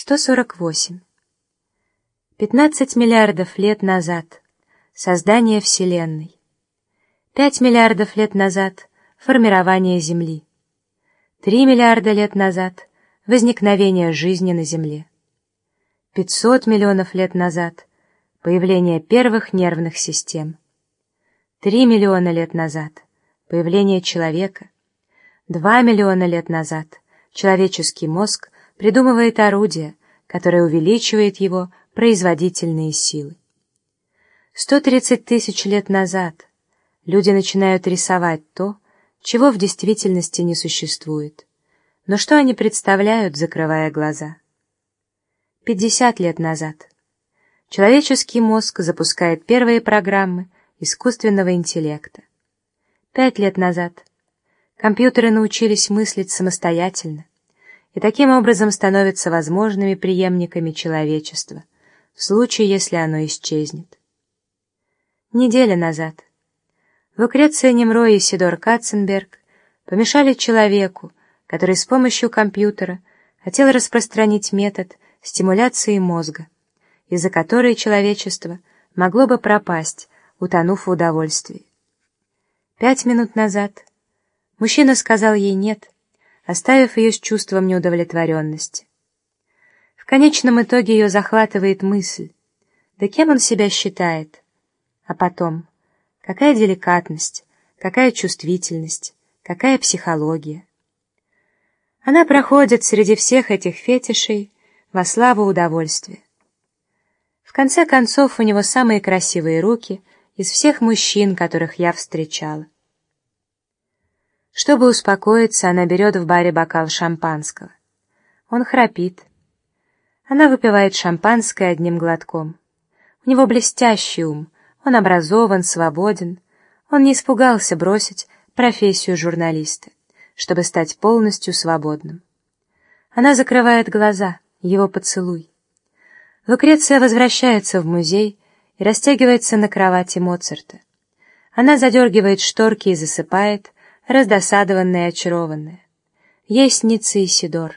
148. 15 миллиардов лет назад создание Вселенной. 5 миллиардов лет назад формирование Земли. 3 миллиарда лет назад возникновение жизни на Земле. 500 миллионов лет назад появление первых нервных систем. 3 миллиона лет назад появление человека. 2 миллиона лет назад человеческий мозг придумывает орудие, которое увеличивает его производительные силы. 130 тысяч лет назад люди начинают рисовать то, чего в действительности не существует, но что они представляют, закрывая глаза. 50 лет назад человеческий мозг запускает первые программы искусственного интеллекта. 5 лет назад компьютеры научились мыслить самостоятельно и таким образом становятся возможными преемниками человечества в случае, если оно исчезнет. Неделя назад Лукреция Немро и Исидор Катценберг помешали человеку, который с помощью компьютера хотел распространить метод стимуляции мозга, из-за которой человечество могло бы пропасть, утонув в удовольствии. 5 минут назад мужчина сказал ей «нет», оставив ее с чувством неудовлетворенности. В конечном итоге ее захватывает мысль: да кем он себя считает? А потом, какая деликатность, какая чувствительность, какая психология. Она проходит среди всех этих фетишей во славу удовольствия. В конце концов, у него самые красивые руки из всех мужчин, которых я встречала. Чтобы успокоиться, она берет в баре бокал шампанского. Он храпит. Она выпивает шампанское одним глотком. У него блестящий ум, он образован, свободен. Он не испугался бросить профессию журналиста, чтобы стать полностью свободным. Она закрывает глаза, его поцелуй. Лукреция возвращается в музей и растягивается на кровати Моцарта. Она задергивает шторки и засыпает, раздосадованная и очарованная. Ей снится Исидор.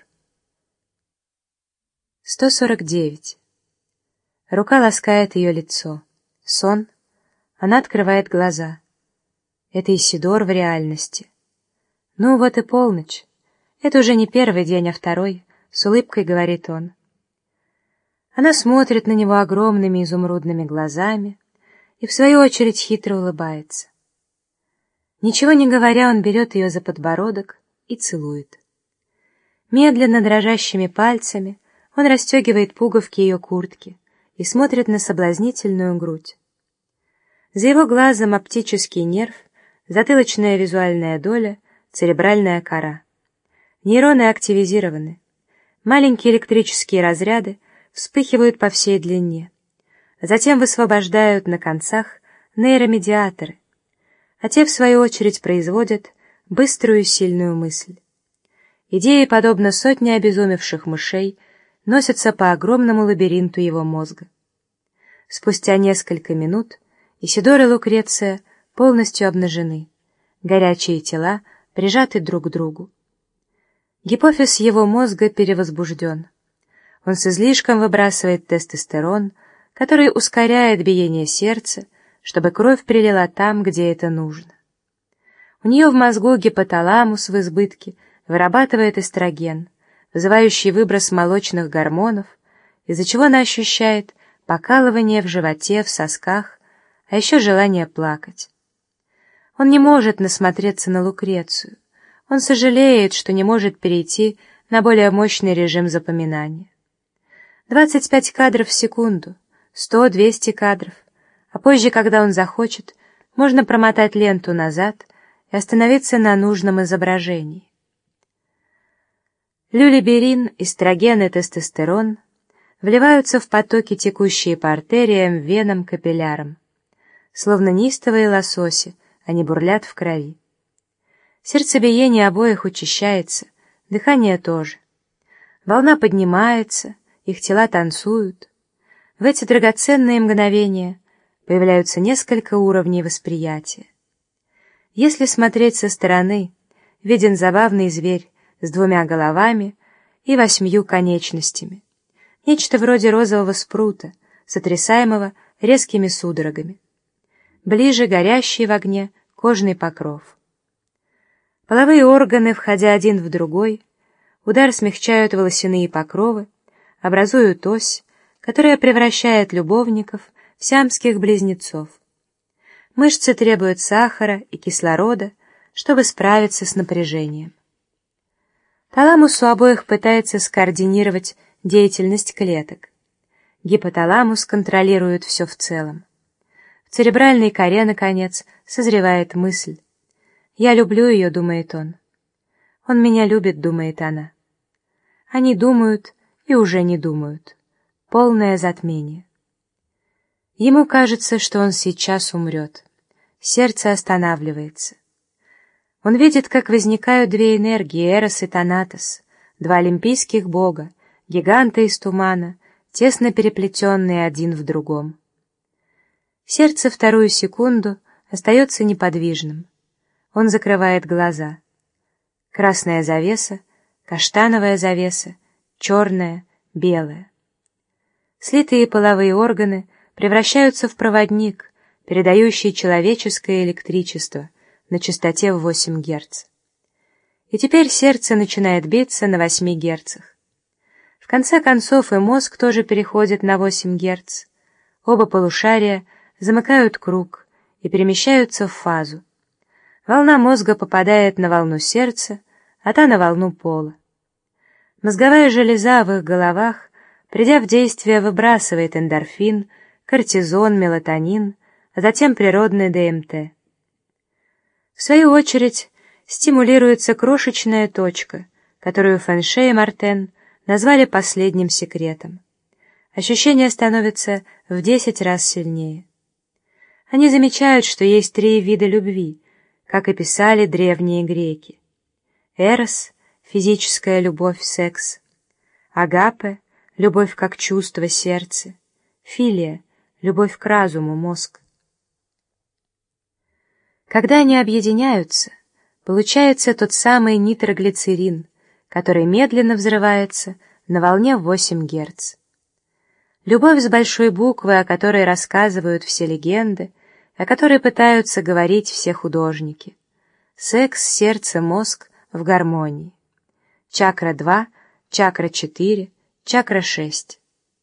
149. Рука ласкает ее лицо. Сон. Она открывает глаза. Это Исидор в реальности. Ну вот и полночь. Это уже не первый день, а второй, с улыбкой говорит он. Она смотрит на него огромными изумрудными глазами и в свою очередь хитро улыбается. Ничего не говоря, он берет ее за подбородок и целует. Медленно, дрожащими пальцами, он расстегивает пуговки ее куртки и смотрит на соблазнительную грудь. За его глазом оптический нерв, затылочная визуальная доля, церебральная кора. Нейроны активизированы. Маленькие электрические разряды вспыхивают по всей длине. Затем высвобождают на концах нейромедиаторы, а те, в свою очередь, производят быструю сильную мысль. Идеи, подобно сотне обезумевших мышей, носятся по огромному лабиринту его мозга. Спустя несколько минут Исидор и Лукреция полностью обнажены, горячие тела прижаты друг к другу. Гипофиз его мозга перевозбужден. Он с излишком выбрасывает тестостерон, который ускоряет биение сердца, чтобы кровь прилила там, где это нужно. У нее в мозгу гипоталамус в избытке вырабатывает эстроген, вызывающий выброс молочных гормонов, из-за чего она ощущает покалывание в животе, в сосках, а еще желание плакать. Он не может насмотреться на Лукрецию. Он сожалеет, что не может перейти на более мощный режим запоминания. 25 кадров в секунду, 100-200 кадров, а позже, когда он захочет, можно промотать ленту назад и остановиться на нужном изображении. Люлиберин, эстроген и тестостерон вливаются в потоки, текущие по артериям, венам, капиллярам. Словно неистовые лососи, они бурлят в крови. Сердцебиение обоих учащается, дыхание тоже. Волна поднимается, их тела танцуют. В эти драгоценные мгновения появляются несколько уровней восприятия. Если смотреть со стороны, виден забавный зверь с 2 головами и 8 конечностями, Нечто вроде розового спрута, сотрясаемого резкими судорогами. Ближе горящий в огне кожный покров. Половые органы, входя один в другой, удар смягчают волосяные покровы, образуют ось, которая превращает любовников в сиамских близнецов. Мышцы требуют сахара и кислорода, чтобы справиться с напряжением. Таламус у обоих пытается скоординировать деятельность клеток. Гипоталамус контролирует все в целом. В церебральной коре, наконец, созревает мысль. «Я люблю ее», — думает он. «Он меня любит», — думает она. Они думают и уже не думают. Полное затмение. Ему кажется, что он сейчас умрет. Сердце останавливается. Он видит, как возникают две энергии, Эрос и Танатос, два олимпийских бога, гиганта из тумана, тесно переплетенные один в другом. Сердце вторую секунду остается неподвижным. Он закрывает глаза. Красная завеса, каштановая завеса, черная, белая. Слитые половые органы превращаются в проводник, передающий человеческое электричество на частоте в 8 Гц. И теперь сердце начинает биться на 8 Гц. В конце концов и мозг тоже переходит на 8 Гц. Оба полушария замыкают круг и перемещаются в фазу. Волна мозга попадает на волну сердца, а та на волну пола. Мозговая железа в их головах, придя в действие, выбрасывает эндорфин, кортизон, мелатонин, а затем природный ДМТ. В свою очередь, стимулируется крошечная точка, которую Фэн-Ши и Мартен назвали последним секретом. Ощущение становится в 10 раз сильнее. Они замечают, что есть 3 вида любви, как и писали древние греки. Эрос — физическая любовь, секс. Агапе — любовь как чувство, сердце. Филия — любовь к разуму, мозг. Когда они объединяются, получается тот самый нитроглицерин, который медленно взрывается на волне в 8 Гц. Любовь с большой буквы, о которой рассказывают все легенды, о которой пытаются говорить все художники. Секс, сердце, мозг в гармонии. Чакра 2, чакра 4, чакра 6.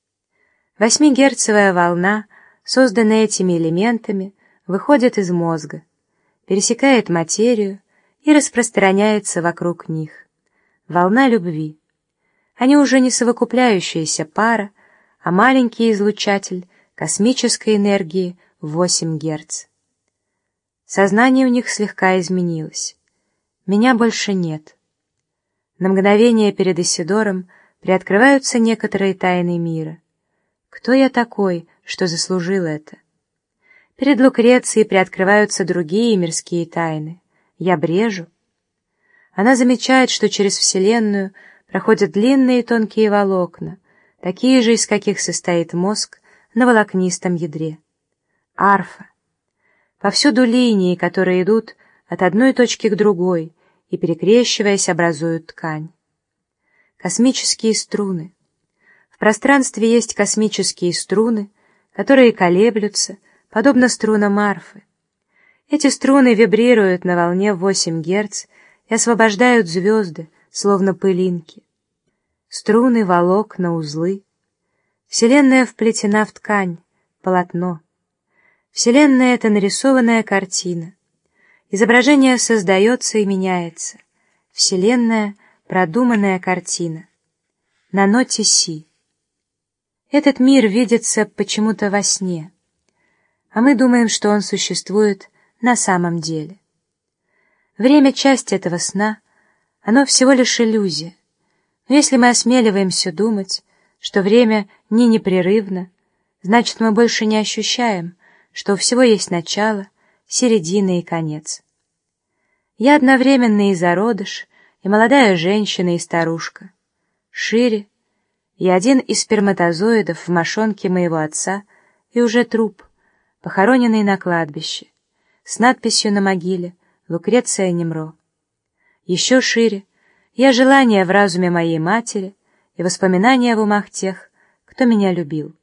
8-герцовая волна, созданная этими элементами, выходит из мозга, пересекает материю и распространяется вокруг них. Волна любви. Они уже не совокупляющаяся пара, а маленький излучатель космической энергии в 8 Гц. Сознание у них слегка изменилось. Меня больше нет. На мгновение перед Исидором приоткрываются некоторые тайны мира. Кто я такой, что заслужил это? Перед Лукрецией приоткрываются другие мирские тайны. Я брежу. Она замечает, что через Вселенную проходят длинные и тонкие волокна, такие же, из каких состоит мозг на волокнистом ядре. Арфа. Повсюду линии, которые идут от одной точки к другой и, перекрещиваясь, образуют ткань. Космические струны. В пространстве есть космические струны, которые колеблются, подобно струнам арфы. Эти струны вибрируют на волне в 8 Гц и освобождают звезды, словно пылинки. Струны, волокна, узлы. Вселенная вплетена в ткань, полотно. Вселенная — это нарисованная картина. Изображение создается и меняется. Вселенная — продуманная картина. На ноте си. Этот мир видится почему-то во сне, а мы думаем, что он существует на самом деле. Время — часть этого сна, оно всего лишь иллюзия. Но если мы осмеливаемся думать, что время не непрерывно, значит, мы больше не ощущаем, что у всего есть начало, середина и конец. Я одновременно и зародыш, и молодая женщина, и старушка. Шире, я один из сперматозоидов в мошонке моего отца и уже труп, похороненный на кладбище, с надписью на могиле «Лукреция Немро». Еще шире, я желание в разуме моей матери и воспоминания в умах тех, кто меня любил.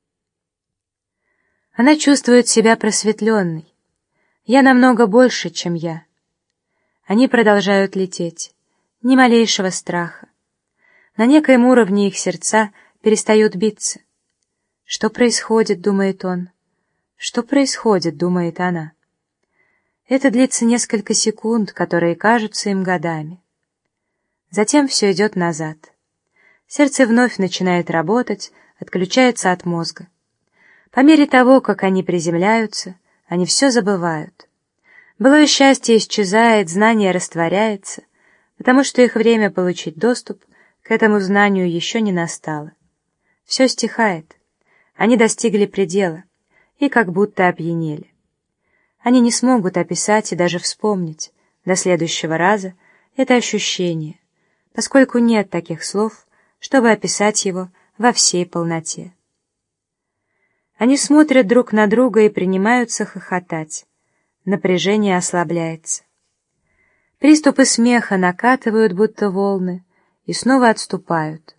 Она чувствует себя просветленной. Я намного больше, чем я. Они продолжают лететь. Ни малейшего страха. На некоем уровне их сердца перестают биться. «Что происходит?» — думает он. «Что происходит?» — думает она. Это длится несколько секунд, которые кажутся им годами. Затем все идет назад. Сердце вновь начинает работать, отключается от мозга. По мере того, как они приземляются, они все забывают. Былое счастье исчезает, знание растворяется, потому что их время получить доступ к этому знанию еще не настало. Все стихает. Они достигли предела и как будто опьянели. Они не смогут описать и даже вспомнить до следующего раза это ощущение, поскольку нет таких слов, чтобы описать его во всей полноте. Они смотрят друг на друга и принимаются хохотать. Напряжение ослабляется. Приступы смеха накатывают, будто волны, и снова отступают.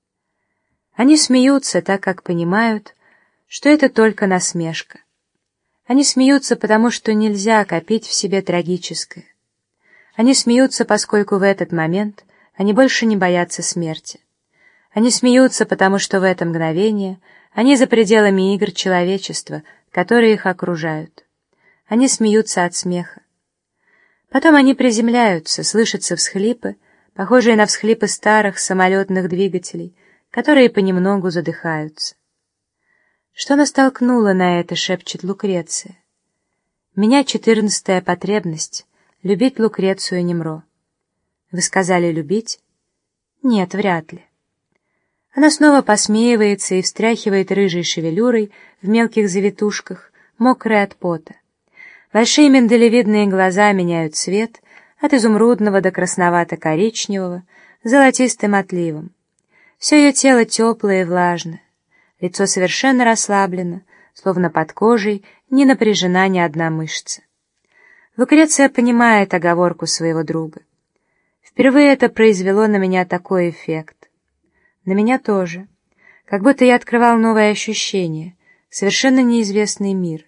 Они смеются, так как понимают, что это только насмешка. Они смеются, потому что нельзя копить в себе трагическое. Они смеются, поскольку в этот момент они больше не боятся смерти. Они смеются, потому что в это мгновение они за пределами игр человечества, которые их окружают. Они смеются от смеха. Потом они приземляются, слышатся всхлипы, похожие на всхлипы старых самолетных двигателей, которые понемногу задыхаются. «Что нас толкнуло на это?» — шепчет Лукреция. «Меня 14-я потребность — любить Лукрецию Немро». «Вы сказали любить?» «Нет, вряд ли». Она снова посмеивается и встряхивает рыжей шевелюрой в мелких завитушках, мокрой от пота. Большие миндалевидные глаза меняют цвет от изумрудного до красновато-коричневого, золотистым отливом. Все ее тело теплое и влажное. Лицо совершенно расслаблено, словно под кожей не напряжена ни одна мышца. Лукреция понимает оговорку своего друга. Впервые это произвело на меня такой эффект. На меня тоже. Как будто я открывал новое ощущение, совершенно неизвестный мир.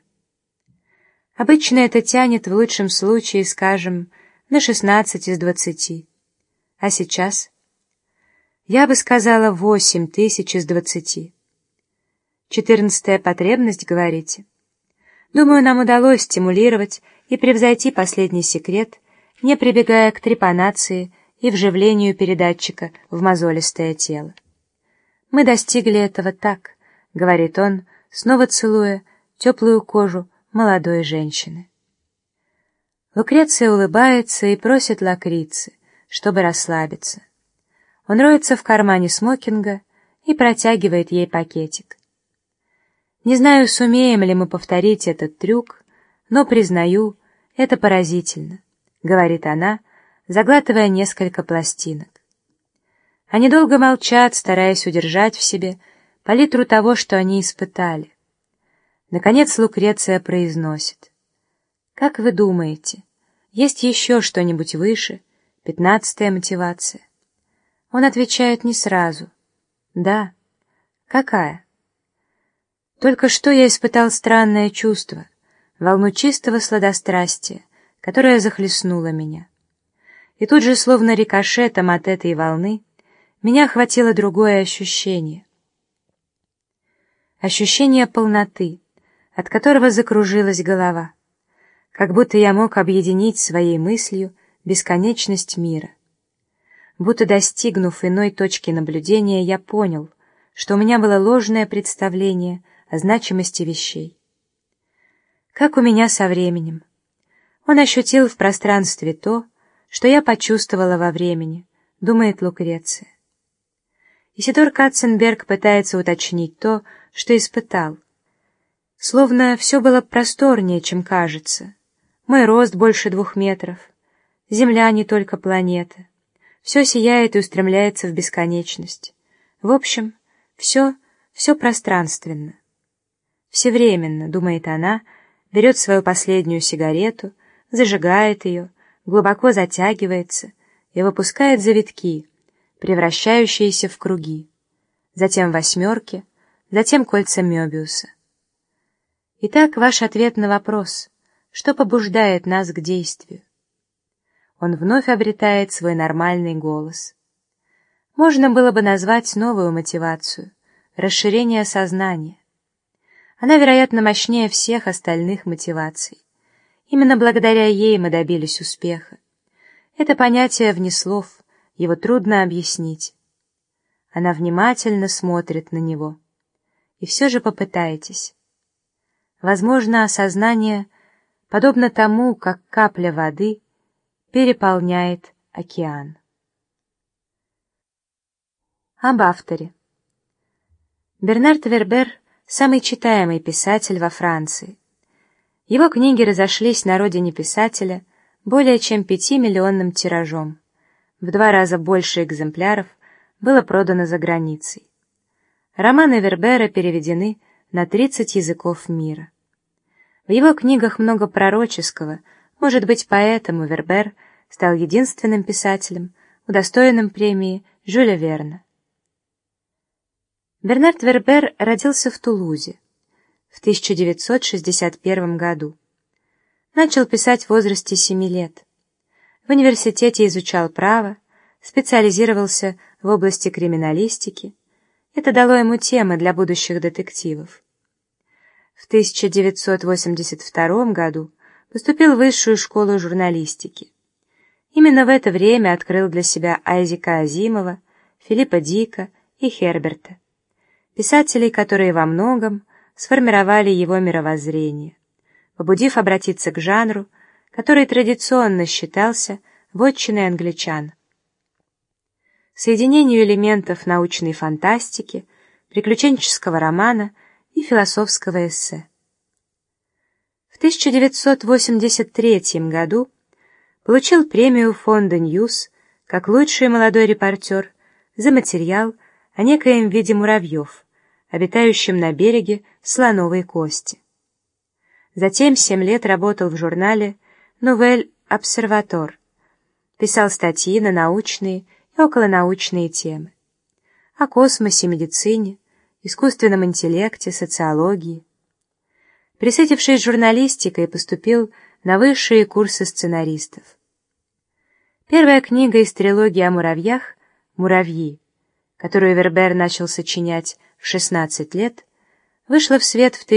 Обычно это тянет в лучшем случае, скажем, на 16 из 20. А сейчас? Я бы сказала 8000 из 20. 14-я потребность, говорите? Думаю, нам удалось стимулировать и превзойти последний секрет, не прибегая к трепанации и вживлению передатчика в мозолистое тело. Мы достигли этого так, говорит он, снова целуя теплую кожу молодой женщины. Лукреция улыбается и просит лакрицы, чтобы расслабиться. Он роется в кармане смокинга и протягивает ей пакетик. Не знаю, сумеем ли мы повторить этот трюк, но, признаю, это поразительно, говорит она, заглатывая несколько пластинок. Они долго молчат, стараясь удержать в себе палитру того, что они испытали. Наконец Лукреция произносит: «Как вы думаете, есть еще что-нибудь выше, 15-я мотивация?» Он отвечает не сразу. «Да». «Какая?» «Только что я испытал странное чувство, волну чистого сладострастия, которое захлестнуло меня. И тут же, словно рикошетом от этой волны, меня охватило другое ощущение. Ощущение полноты, от которого закружилась голова, как будто я мог объединить своей мыслью бесконечность мира. Будто достигнув иной точки наблюдения, я понял, что у меня было ложное представление о значимости вещей. Как у меня со временем. Он ощутил в пространстве то, что я почувствовала во времени, думает Лукреция. Исидор Катценберг пытается уточнить то, что испытал. Словно все было просторнее, чем кажется. Мой рост больше 2 метров. Земля не только планета. Все сияет и устремляется в бесконечность. В общем, все пространственно. Всевременно, думает она, берет свою последнюю сигарету, зажигает ее, глубоко затягивается и выпускает завитки, превращающиеся в круги, затем 8, затем кольца Мёбиуса. Итак, ваш ответ на вопрос, что побуждает нас к действию? Он вновь обретает свой нормальный голос. Можно было бы назвать новую мотивацию — расширение сознания. Она, вероятно, мощнее всех остальных мотиваций. Именно благодаря ей мы добились успеха. Это понятие вне слов, его трудно объяснить. Она внимательно смотрит на него. И все же попытайтесь. Возможно, осознание подобно тому, как капля воды переполняет океан. Об авторе. Бернард Вербер — самый читаемый писатель во Франции. Его книги разошлись на родине писателя более чем 5-миллионным тиражом. В 2 раза больше экземпляров было продано за границей. Романы Вербера переведены на 30 языков мира. В его книгах много пророческого, может быть, поэтому Вербер стал единственным писателем, удостоенным премии Жюля Верна. Бернард Вербер родился в Тулузе в 1961 году. Начал писать в возрасте 7 лет. В университете изучал право, специализировался в области криминалистики. Это дало ему темы для будущих детективов. В 1982 году поступил в Высшую школу журналистики. Именно в это время открыл для себя Айзека Азимова, Филиппа Дика и Херберта, писателей, которые во многом сформировали его мировоззрение, побудив обратиться к жанру, который традиционно считался вотчиной англичан. Соединению элементов научной фантастики, приключенческого романа и философского эссе. В 1983 году получил премию фонда «Ньюс» как лучший молодой репортер за материал о некоем виде муравьев, обитающем на береге Слоновой Кости. Затем 7 лет работал в журнале «Новель Обсерватор», писал статьи на научные и околонаучные темы о космосе, медицине, искусственном интеллекте, социологии. Присытившись журналистикой, поступил на высшие курсы сценаристов. Первая книга из трилогии о муравьях «Муравьи», которую Вербер начал сочинять в 16 лет, вышла в свет в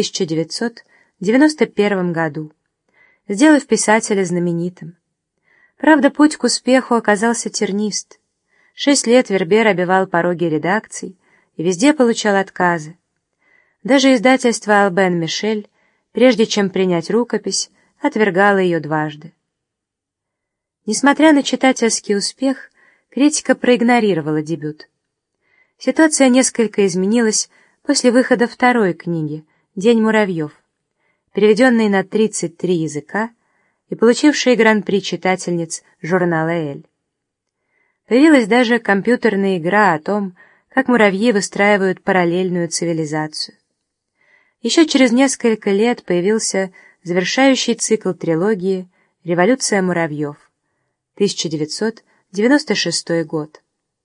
1991 году, сделав писателя знаменитым. Правда, путь к успеху оказался тернист. 6 лет Вербер обивал пороги редакций и везде получал отказы. Даже издательство Албен Мишель, прежде чем принять рукопись, отвергало ее дважды. Несмотря на читательский успех, критика проигнорировала дебют. Ситуация несколько изменилась после выхода второй книги «День муравьев», переведенной на 33 языка и получившей гран-при читательниц журнала «Эль». Появилась даже компьютерная игра о том, как муравьи выстраивают параллельную цивилизацию. Еще через несколько лет появился завершающий цикл трилогии «Революция муравьев», 1996 год.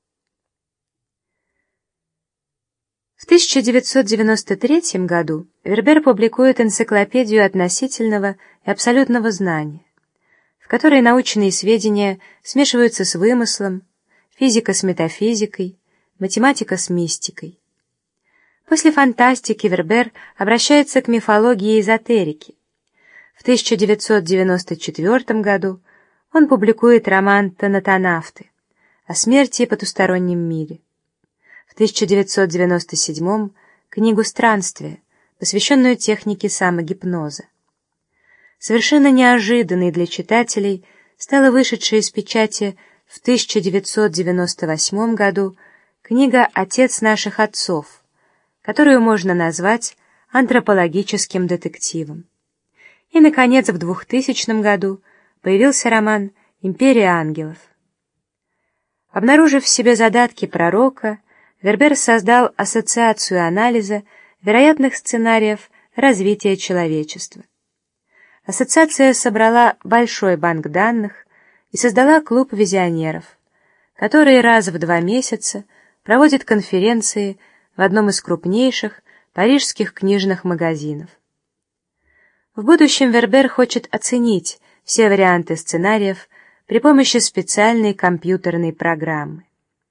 В 1993 году Вербер публикует энциклопедию относительного и абсолютного знания, в которой научные сведения смешиваются с вымыслом, физика с метафизикой, математика с мистикой. После фантастики Вербер обращается к мифологии и эзотерике. В 1994 году он публикует роман «Танатонавты» о смерти и потустороннем мире. В 1997 книгу «Странствия», посвященную технике самогипноза. Совершенно неожиданной для читателей стала вышедшая из печати в 1998 году книга «Отец наших отцов», которую можно назвать антропологическим детективом. И, наконец, в 2000 году появился роман «Империя ангелов». Обнаружив в себе задатки пророка, Вербер создал ассоциацию анализа вероятных сценариев развития человечества. Ассоциация собрала большой банк данных и создала клуб визионеров, который раз в 2 месяца проводит конференции в одном из крупнейших парижских книжных магазинов. В будущем Вербер хочет оценить все варианты сценариев при помощи специальной компьютерной программы.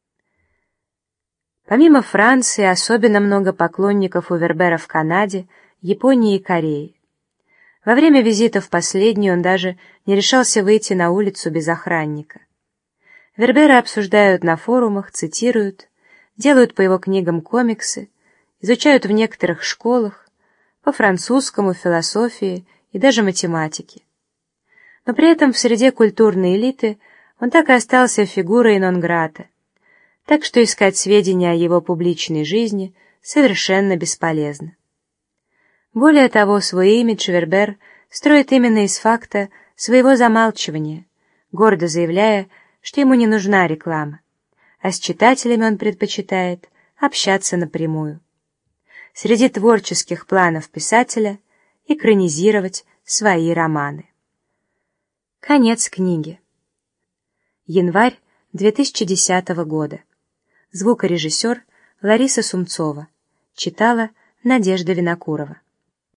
Помимо Франции, особенно много поклонников у Вербера в Канаде, Японии и Корее. Во время визита в последнюю он даже не решался выйти на улицу без охранника. Вербера обсуждают на форумах, цитируют, делают по его книгам комиксы, изучают в некоторых школах, по французскому, философии и даже математике. Но при этом в среде культурной элиты он так и остался фигурой нон-грата, так что искать сведения о его публичной жизни совершенно бесполезно. Более того, свой имидж Вербер строит именно из факта своего замалчивания, гордо заявляя, что ему не нужна реклама, а с читателями он предпочитает общаться напрямую. Среди творческих планов писателя — экранизировать свои романы. Конец книги. Январь 2010 года. Звукорежиссер Лариса Сумцова. Читала Надежда Винокурова.